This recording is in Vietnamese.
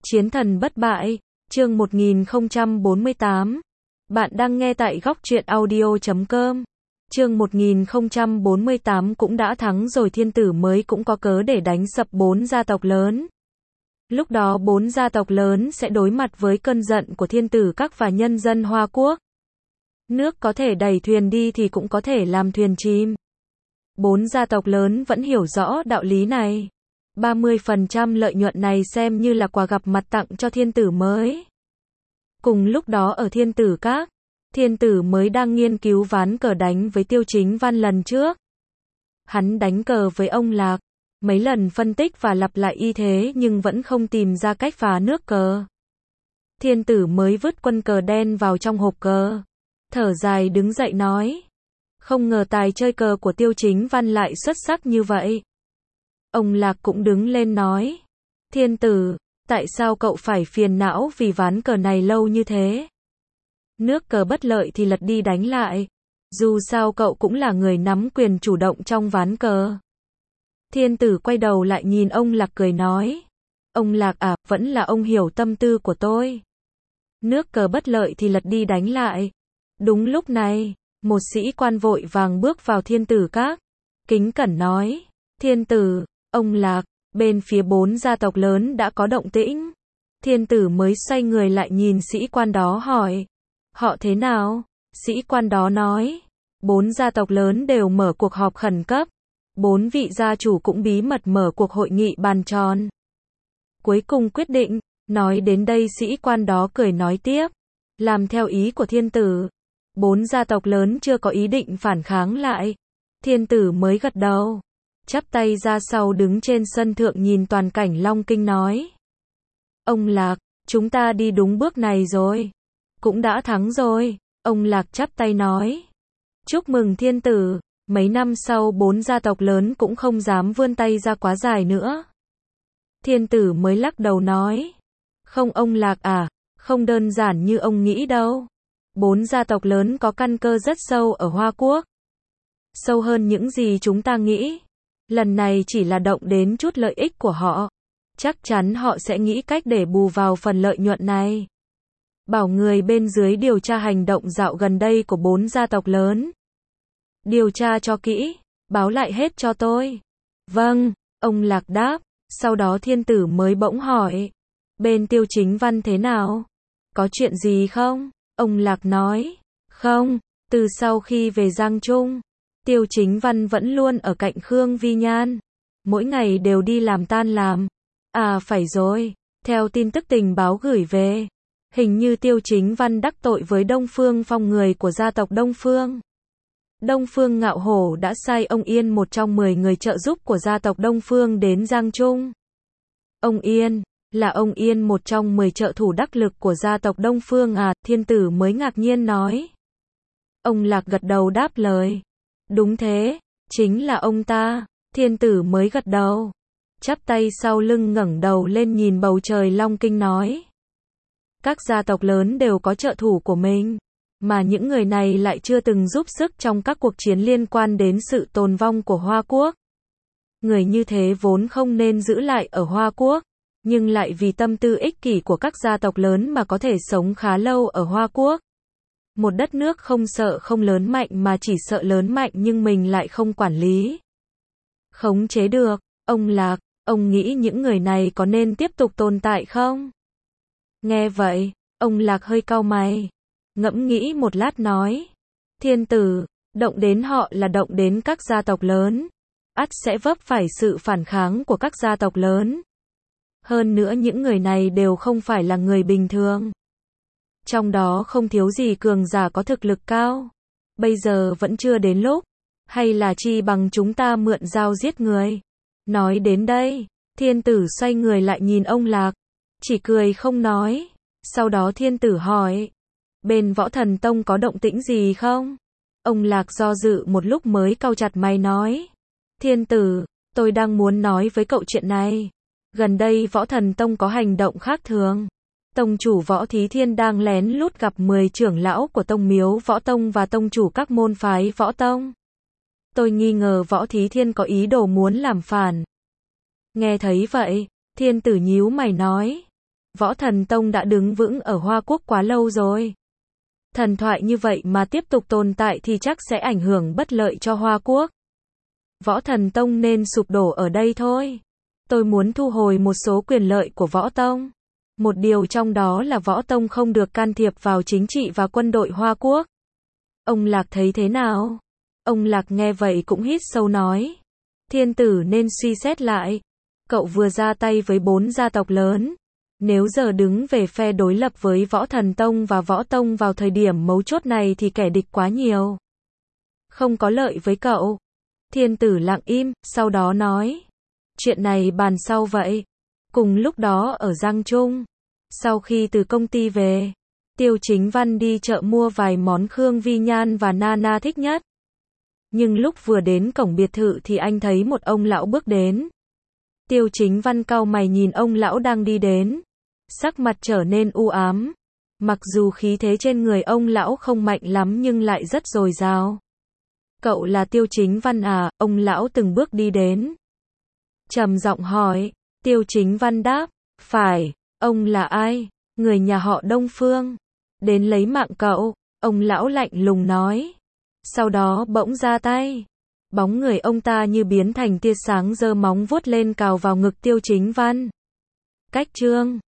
Chiến thần bất bại, chương 1048. Bạn đang nghe tại góc truyện audio.com. Chương 1048 cũng đã thắng rồi, thiên tử mới cũng có cớ để đánh sập 4 gia tộc lớn. Lúc đó 4 gia tộc lớn sẽ đối mặt với cơn giận của thiên tử các và nhân dân Hoa Quốc. Nước có thể đẩy thuyền đi thì cũng có thể làm thuyền chìm. 4 gia tộc lớn vẫn hiểu rõ đạo lý này. 30% lợi nhuận này xem như là quà gặp mặt tặng cho thiên tử mới. Cùng lúc đó ở thiên tử các, thiên tử mới đang nghiên cứu ván cờ đánh với Tiêu Chính Văn lần trước. Hắn đánh cờ với ông Lạc, mấy lần phân tích và lặp lại y thế nhưng vẫn không tìm ra cách phá nước cờ. Thiên tử mới vứt quân cờ đen vào trong hộp cờ, thở dài đứng dậy nói: không ngờ tài chơi cờ của Tiêu Chính Văn lại xuất sắc như vậy. Ông Lạc cũng đứng lên nói: thiên tử, tại sao cậu phải phiền não vì ván cờ này lâu như thế? Nước cờ bất lợi thì lật đi đánh lại. Dù sao cậu cũng là người nắm quyền chủ động trong ván cờ. Thiên tử quay đầu lại nhìn ông Lạc cười nói: ông Lạc à, vẫn là ông hiểu tâm tư của tôi. Nước cờ bất lợi thì lật đi đánh lại. Đúng lúc này, một sĩ quan vội vàng bước vào thiên tử các, kính cẩn nói: thiên tử, ông Lạc, bên phía 4 gia tộc lớn đã có động tĩnh. Thiên tử mới xoay người lại nhìn sĩ quan đó hỏi: họ thế nào? Sĩ quan đó nói: 4 gia tộc lớn đều mở cuộc họp khẩn cấp. 4 vị gia chủ cũng bí mật mở cuộc hội nghị bàn tròn. Cuối cùng quyết định. Nói đến đây sĩ quan đó cười nói tiếp: làm theo ý của thiên tử. 4 gia tộc lớn chưa có ý định phản kháng lại. Thiên tử mới gật đầu, chắp tay ra sau đứng trên sân thượng nhìn toàn cảnh Long Kinh nói: ông Lạc, chúng ta đi đúng bước này rồi. Cũng đã thắng rồi. Ông Lạc chắp tay nói: chúc mừng thiên tử. Mấy năm sau 4 gia tộc lớn cũng không dám vươn tay ra quá dài nữa. Thiên tử mới lắc đầu nói: không ông Lạc à, không đơn giản như ông nghĩ đâu. 4 gia tộc lớn có căn cơ rất sâu ở Hoa Quốc. Sâu hơn những gì chúng ta nghĩ. Lần này chỉ là động đến chút lợi ích của họ. Chắc chắn họ sẽ nghĩ cách để bù vào phần lợi nhuận này. Bảo người bên dưới điều tra hành động dạo gần đây của 4 gia tộc lớn. Điều tra cho kỹ, báo lại hết cho tôi. Vâng, ông Lạc đáp. Sau đó thiên tử mới bỗng hỏi: bên Tiêu Chính Văn thế nào? Có chuyện gì không? Ông Lạc nói: không, từ sau khi về Giang Trung, Tiêu Chính Văn vẫn luôn ở cạnh Khương Vi Nhan. Mỗi ngày đều đi làm tan làm. À phải rồi, theo tin tức tình báo gửi về, hình như Tiêu Chính Văn đắc tội với Đông Phương Phong, người của gia tộc Đông Phương. Đông Phương Ngạo Hổ đã sai ông Yên, một trong 10 người trợ giúp của gia tộc Đông Phương, đến Giang Trung. Ông Yên, là ông Yên một trong 10 trợ thủ đắc lực của gia tộc Đông Phương à? Thiên tử mới ngạc nhiên nói. Ông Lạc gật đầu đáp lời: đúng thế, chính là ông ta. Thiên tử mới gật đầu, chắp tay sau lưng ngẩng đầu lên nhìn bầu trời Long Kinh nói: các gia tộc lớn đều có trợ thủ của mình, mà những người này lại chưa từng giúp sức trong các cuộc chiến liên quan đến sự tồn vong của Hoa Quốc. Người như thế vốn không nên giữ lại ở Hoa Quốc, nhưng lại vì tâm tư ích kỷ của các gia tộc lớn mà có thể sống khá lâu ở Hoa Quốc. Một đất nước không sợ không lớn mạnh mà chỉ sợ lớn mạnh nhưng mình lại không quản lý, khống chế được. Ông Lạc, ông nghĩ những người này có nên tiếp tục tồn tại không? Nghe vậy, ông Lạc hơi cau mày, ngẫm nghĩ một lát nói: thiên tử, động đến họ là động đến các gia tộc lớn, ắt sẽ vấp phải sự phản kháng của các gia tộc lớn. Hơn nữa những người này đều không phải là người bình thường. Trong đó không thiếu gì cường giả có thực lực cao. Bây giờ vẫn chưa đến lúc, hay là chi bằng chúng ta mượn dao giết người. Nói đến đây, thiên tử xoay người lại nhìn ông Lạc, chỉ cười không nói. Sau đó thiên tử hỏi: bên Võ Thần Tông có động tĩnh gì không? Ông Lạc do dự một lúc mới cau chặt mày nói: thiên tử, tôi đang muốn nói với cậu chuyện này. Gần đây Võ Thần Tông có hành động khác thường. Tông chủ Võ Thí Thiên đang lén lút gặp 10 trưởng lão của Tông Miếu Võ Tông và tông chủ các môn phái Võ Tông. Tôi nghi ngờ Võ Thí Thiên có ý đồ muốn làm phản. Nghe thấy vậy, thiên tử nhíu mày nói: Võ Thần Tông đã đứng vững ở Hoa Quốc quá lâu rồi. Thần thoại như vậy mà tiếp tục tồn tại thì chắc sẽ ảnh hưởng bất lợi cho Hoa Quốc. Võ Thần Tông nên sụp đổ ở đây thôi. Tôi muốn thu hồi một số quyền lợi của Võ Tông. Một điều trong đó là Võ Tông không được can thiệp vào chính trị và quân đội Hoa Quốc. Ông Lạc thấy thế nào? Ông Lạc nghe vậy cũng hít sâu nói. Thiên tử nên suy xét lại. Cậu vừa ra tay với 4 gia tộc lớn. Nếu giờ đứng về phe đối lập với Võ Thần Tông và Võ Tông vào thời điểm mấu chốt này thì kẻ địch quá nhiều. Không có lợi với cậu. Thiên tử lặng im, sau đó nói. Chuyện này bàn sau vậy. Cùng lúc đó ở Giang Trung. Sau khi từ công ty về, Tiêu Chính Văn đi chợ mua vài món Khương Vi Nhan và Nana thích nhất. Nhưng lúc vừa đến cổng biệt thự thì anh thấy một ông lão bước đến. Tiêu Chính Văn cau mày nhìn ông lão đang đi đến. Sắc mặt trở nên u ám. Mặc dù khí thế trên người ông lão không mạnh lắm nhưng lại rất dồi dào. Cậu là Tiêu Chính Văn à? Ông lão từng bước đi đến. Trầm giọng hỏi. Tiêu Chính Văn đáp. Phải. Ông là ai? Người nhà họ Đông Phương. Đến lấy mạng cậu. Ông lão lạnh lùng nói. Sau đó bỗng ra tay. Bóng người ông ta như biến thành tia sáng giơ móng vuốt lên cào vào ngực Tiêu Chính Văn. Cách chương